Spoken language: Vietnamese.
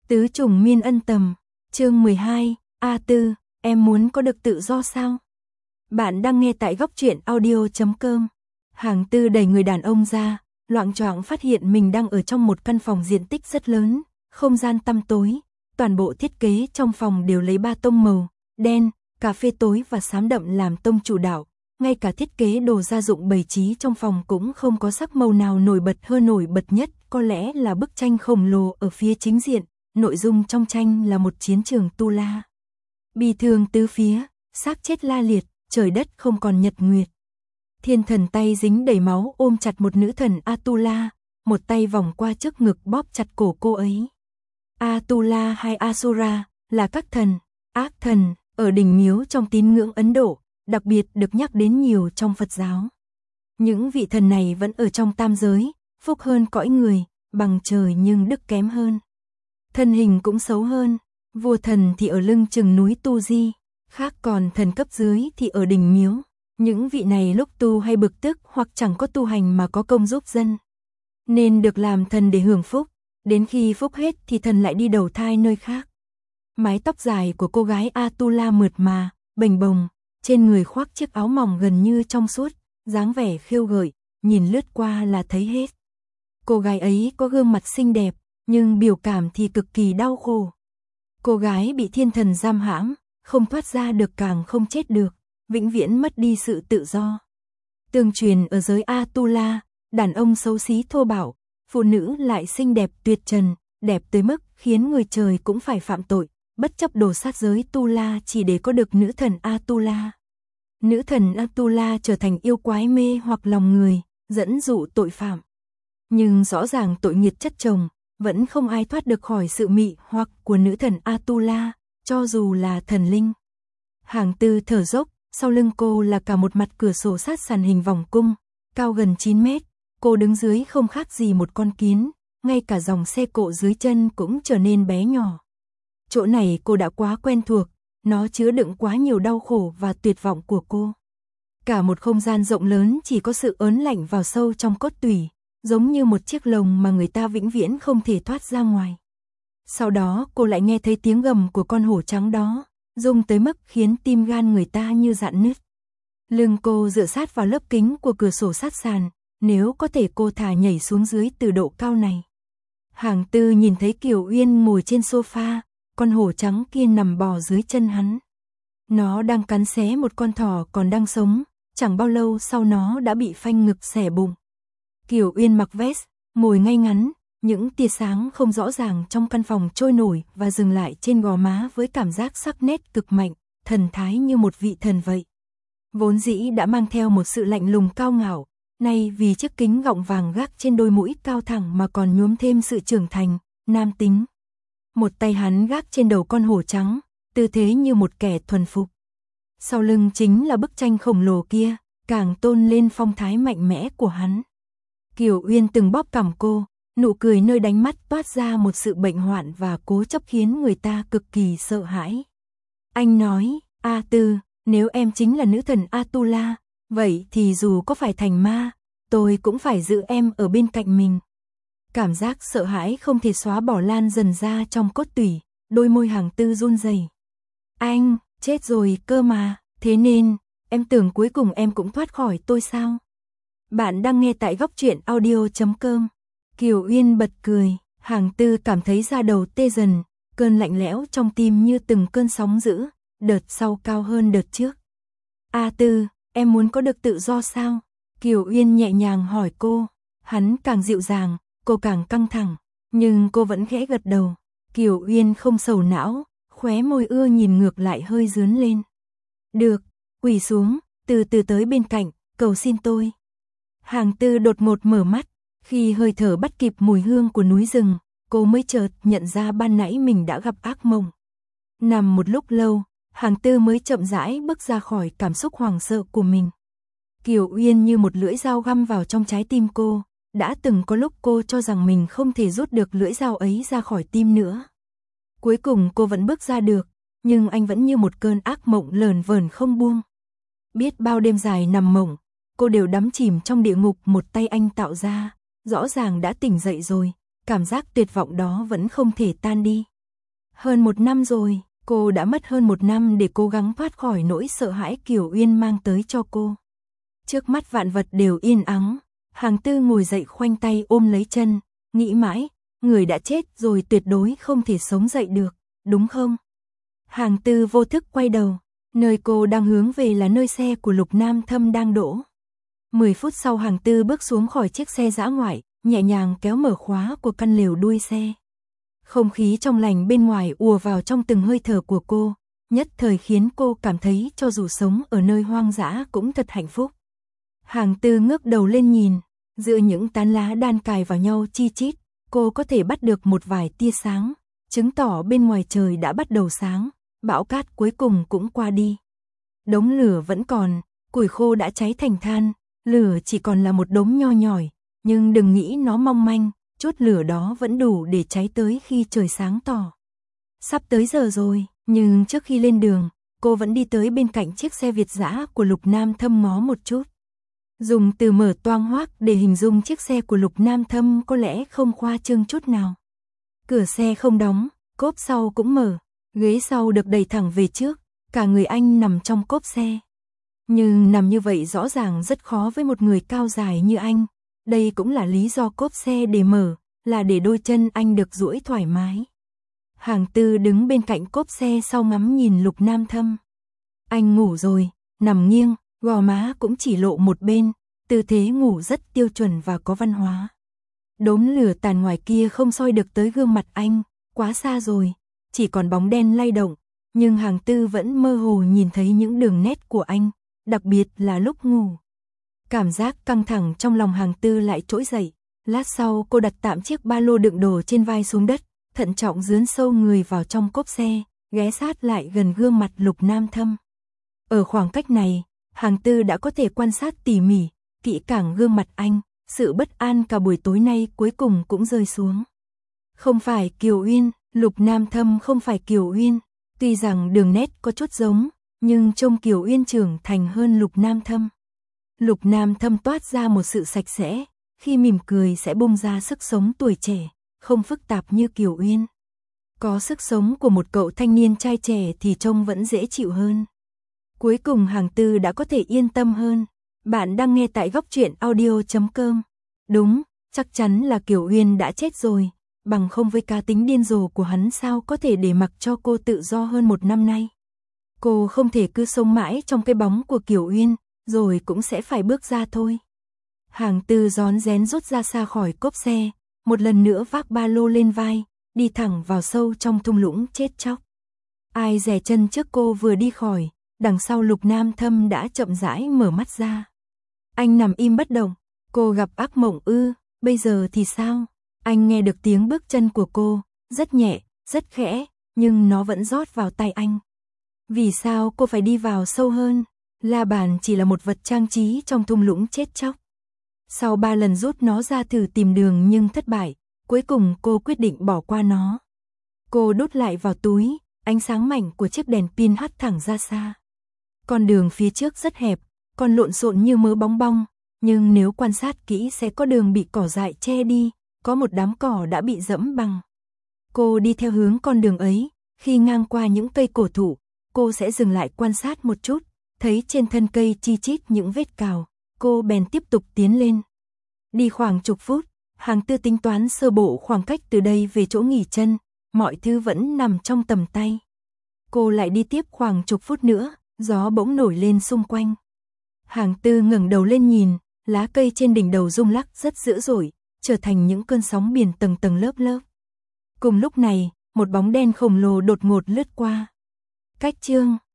Tứ trùng miên ân tầm, chương 12, A Tư, em muốn có được tự do sao? Bạn đang nghe tại góc truyện audio.com. Hàng Tư đẩy người đàn ông ra, loạng choạng phát hiện mình đang ở trong một căn phòng diện tích rất lớn, không gian tăm tối, toàn bộ thiết kế trong phòng đều lấy 3 tông màu, đen, cà phê tối và xám đậm làm tông chủ đạo. Ngay cả thiết kế đồ gia dụng bày trí trong phòng cũng không có sắc màu nào nổi bật hơn. Nổi bật nhất có lẽ là bức tranh khổng lồ ở phía chính diện, nội dung trong tranh là một chiến trường tu la. Bi thương tứ phía, xác chết la liệt, trời đất không còn nhật nguyệt. Thiên thần tay dính đầy máu ôm chặt một nữ thần Atula, một tay vòng qua trước ngực bóp chặt cổ cô ấy. Atula hay Asura là các thần, ác thần, ở đỉnh miếu trong tín ngưỡng Ấn Độ, đặc biệt được nhắc đến nhiều trong Phật giáo. Những vị thần này vẫn ở trong tam giới, phúc hơn cõi người, bằng trời nhưng đức kém hơn. Thân hình cũng xấu hơn, vua thần thì ở lưng chừng núi Tu Di, khác còn thần cấp dưới thì ở đỉnh miếu. Những vị này lúc tu hay bực tức hoặc chẳng có tu hành mà có công giúp dân, nên được làm thần để hưởng phúc, đến khi phúc hết thì thần lại đi đầu thai nơi khác. Mái tóc dài của cô gái Atula mượt mà, bềnh bồng, trên người khoác chiếc áo mỏng gần như trong suốt, dáng vẻ khiêu gợi, nhìn lướt qua là thấy hết. Cô gái ấy có gương mặt xinh đẹp, nhưng biểu cảm thì cực kỳ đau khổ. Cô gái bị thiên thần giam hãm, không thoát ra được càng không chết được, vĩnh viễn mất đi sự tự do. Tương truyền ở giới Atula, đàn ông xấu xí thô bạo, phụ nữ lại xinh đẹp tuyệt trần, đẹp tới mức khiến người trời cũng phải phạm tội, bất chấp đổ sát giới Tu La chỉ để có được nữ thần Atula. Nữ thần Atula trở thành yêu quái mê hoặc lòng người, dẫn dụ tội phạm. Nhưng rõ ràng tội nghiệt chất chồng, vẫn không ai thoát được khỏi sự mị hoặc của nữ thần Atula, cho dù là thần linh. Hàng Tư thở dốc, sau lưng cô là cả một mặt cửa sổ sát sàn hình vòng cung, cao gần 9 mét, cô đứng dưới không khác gì một con kiến, ngay cả dòng xe cộ dưới chân cũng trở nên bé nhỏ. Chỗ này cô đã quá quen thuộc, nó chứa đựng quá nhiều đau khổ và tuyệt vọng của cô. Cả một không gian rộng lớn chỉ có sự ớn lạnh vào sâu trong cốt tủy, giống như một chiếc lồng mà người ta vĩnh viễn không thể thoát ra ngoài. Sau đó cô lại nghe thấy tiếng gầm của con hổ trắng đó, rung tới mức khiến tim gan người ta như rạn nứt. Lưng cô dựa sát vào lớp kính của cửa sổ sát sàn, nếu có thể cô thà nhảy xuống dưới từ độ cao này. Hàng Tư nhìn thấy Kiều Uyên ngồi trên sofa, con hổ trắng kia nằm bò dưới chân hắn. Nó đang cắn xé một con thỏ còn đang sống, chẳng bao lâu sau nó đã bị phanh ngực xẻ bụng. Kiều Uyên mặc vest, ngồi ngay ngắn, những tia sáng không rõ ràng trong căn phòng trôi nổi và dừng lại trên gò má với cảm giác sắc nét cực mạnh, thần thái như một vị thần vậy. Vốn dĩ đã mang theo một sự lạnh lùng cao ngạo, nay vì chiếc kính gọng vàng gác trên đôi mũi cao thẳng mà còn nhuốm thêm sự trưởng thành, nam tính. Một tay hắn gác trên đầu con hổ trắng, tư thế như một kẻ thuần phục. Sau lưng chính là bức tranh khổng lồ kia, càng tôn lên phong thái mạnh mẽ của hắn. Kiều Uyên từng bóp cằm cô, nụ cười nơi đáy mắt toát ra một sự bệnh hoạn và cố chấp khiến người ta cực kỳ sợ hãi. Anh nói, A Tư, nếu em chính là nữ thần Atula, vậy thì dù có phải thành ma, tôi cũng phải giữ em ở bên cạnh mình. Cảm giác sợ hãi không thể xóa bỏ lan dần ra trong cốt tủy, đôi môi Hàng Tư run rẩy. Anh, chết rồi cơ mà, thế nên, em tưởng cuối cùng em cũng thoát khỏi tôi sao? Bạn đang nghe tại góc truyện audio.com. Kiều Uyên bật cười, Hàng Tư cảm thấy da đầu tê dần, cơn lạnh lẽo trong tim như từng cơn sóng dữ, đợt sau cao hơn đợt trước. A Tư, em muốn có được tự do sao? Kiều Uyên nhẹ nhàng hỏi cô, hắn càng dịu dàng, cô càng căng thẳng, nhưng cô vẫn khẽ gật đầu. Kiều Uyên không sầu não, khóe môi ưa nhìn ngược lại hơi dướn lên. Được, quỳ xuống, từ từ tới bên cạnh, cầu xin tôi. Hàng Tư đột ngột mở mắt, khi hơi thở bắt kịp mùi hương của núi rừng, cô mới chợt nhận ra ban nãy mình đã gặp ác mộng. Nằm một lúc lâu, Hàng Tư mới chậm rãi bước ra khỏi cảm xúc hoảng sợ của mình. Kiều Uyên như một lưỡi dao găm vào trong trái tim cô, đã từng có lúc cô cho rằng mình không thể rút được lưỡi dao ấy ra khỏi tim nữa. Cuối cùng cô vẫn bước ra được, nhưng anh vẫn như một cơn ác mộng lờn vờn không buông. Biết bao đêm dài nằm mộng, cô đều đắm chìm trong địa ngục một tay anh tạo ra, rõ ràng đã tỉnh dậy rồi, cảm giác tuyệt vọng đó vẫn không thể tan đi. Hơn 1 năm rồi, cô đã mất hơn 1 năm để cố gắng thoát khỏi nỗi sợ hãi Kiều Uyên mang tới cho cô. Trước mắt vạn vật đều yên ắng, Hàng Tư ngồi dậy khoanh tay ôm lấy chân, nghĩ mãi, người đã chết rồi tuyệt đối không thể sống dậy được, đúng không? Hàng Tư vô thức quay đầu, nơi cô đang hướng về là nơi xe của Lục Nam Thâm đang đỗ. 10 phút sau Hàng Tư bước xuống khỏi chiếc xe dã ngoại, nhẹ nhàng kéo mở khóa của căn lều đuôi xe. Không khí trong lành bên ngoài ùa vào trong từng hơi thở của cô, nhất thời khiến cô cảm thấy cho dù sống ở nơi hoang dã cũng thật hạnh phúc. Hàng Tư ngước đầu lên nhìn, giữa những tán lá đan cài vào nhau chi chít, cô có thể bắt được một vài tia sáng, chứng tỏ bên ngoài trời đã bắt đầu sáng, bão cát cuối cùng cũng qua đi. Đống lửa vẫn còn, củi khô đã cháy thành than, lửa chỉ còn là một đống nho nhỏi, nhưng đừng nghĩ nó mong manh, chút lửa đó vẫn đủ để cháy tới khi trời sáng tỏ. Sắp tới giờ rồi, nhưng trước khi lên đường, cô vẫn đi tới bên cạnh chiếc xe Việt dã của Lục Nam Thâm ngó một chút. Dùng từ mở toang hoác để hình dung chiếc xe của Lục Nam Thâm có lẽ không khoa trương chút nào. Cửa xe không đóng, cốp sau cũng mở, ghế sau được đẩy thẳng về trước, cả người anh nằm trong cốp xe. Nhưng nằm như vậy rõ ràng rất khó với một người cao dài như anh. Đây cũng là lý do cốp xe để mở, là để đôi chân anh được duỗi thoải mái. Hàng Tư đứng bên cạnh cốp xe sau ngắm nhìn Lục Nam Thâm. Anh ngủ rồi, nằm nghiêng, gò má cũng chỉ lộ một bên, tư thế ngủ rất tiêu chuẩn và có văn hóa. Đốm lửa tàn ngoài kia không soi được tới gương mặt anh, quá xa rồi, chỉ còn bóng đen lay động, nhưng Hàng Tư vẫn mơ hồ nhìn thấy những đường nét của anh, đặc biệt là lúc ngủ. Cảm giác căng thẳng trong lòng Hàng Tư lại trỗi dậy, lát sau cô đặt tạm chiếc ba lô đựng đồ trên vai xuống đất, thận trọng dướn sâu người vào trong cốp xe, ghé sát lại gần gương mặt Lục Nam Thâm. Ở khoảng cách này, Hàng Tư đã có thể quan sát tỉ mỉ, kỹ càng gương mặt anh, sự bất an cả buổi tối nay cuối cùng cũng rơi xuống. Không phải Kiều Uyên, Lục Nam Thâm không phải Kiều Uyên, tuy rằng đường nét có chút giống, nhưng trông Kiều Uyên trưởng thành hơn Lục Nam Thâm. Lục Nam Thâm toát ra một sự sạch sẽ, khi mỉm cười sẽ bung ra sức sống tuổi trẻ, không phức tạp như Kiều Uyên. Có sức sống của một cậu thanh niên trai trẻ thì trông vẫn dễ chịu hơn. Cuối cùng Hàng Tư đã có thể yên tâm hơn. Bạn đang nghe tại Góc Truyện Audio.com. Đúng, chắc chắn là Kiều Uyên đã chết rồi, bằng không với cá tính điên rồ của hắn sao có thể để mặc cho cô tự do hơn 1 năm nay. Cô không thể cứ sống mãi trong cái bóng của Kiều Uyên, rồi cũng sẽ phải bước ra thôi. Hàng Tư rón rén rút ra xa khỏi cốp xe, một lần nữa vác ba lô lên vai, đi thẳng vào sâu trong thung lũng chết chóc. Ai dè chân trước cô vừa đi khỏi, đằng sau Lục Nam Thâm đã chậm rãi mở mắt ra. Anh nằm im bất động, cô gặp ác mộng ư, bây giờ thì sao? Anh nghe được tiếng bước chân của cô, rất nhẹ, rất khẽ, nhưng nó vẫn rót vào tai anh. Vì sao cô phải đi vào sâu hơn? La bàn chỉ là một vật trang trí trong thung lũng chết chóc. Sau 3 lần rút nó ra thử tìm đường nhưng thất bại, cuối cùng cô quyết định bỏ qua nó. Cô đút lại vào túi, ánh sáng mảnh của chiếc đèn pin hắt thẳng ra xa. Con đường phía trước rất hẹp, còn lộn xộn như mớ bong bong, nhưng nếu quan sát kỹ sẽ có đường bị cỏ dại che đi, có một đám cỏ đã bị dẫm bằng. Cô đi theo hướng con đường ấy, khi ngang qua những cây cổ thụ, cô sẽ dừng lại quan sát một chút, thấy trên thân cây chi chít những vết cào, cô bèn tiếp tục tiến lên. Đi khoảng chục phút, Hàng Tư tính toán sơ bộ khoảng cách từ đây về chỗ nghỉ chân, mọi thứ vẫn nằm trong tầm tay. Cô lại đi tiếp khoảng chục phút nữa, gió bỗng nổi lên xung quanh. Hàng Tư ngẩng đầu lên nhìn, lá cây trên đỉnh đầu rung lắc rất dữ dội, trở thành những cơn sóng biển tầng tầng lớp lớp. Cùng lúc này, một bóng đen khổng lồ đột ngột lướt qua. Cách chương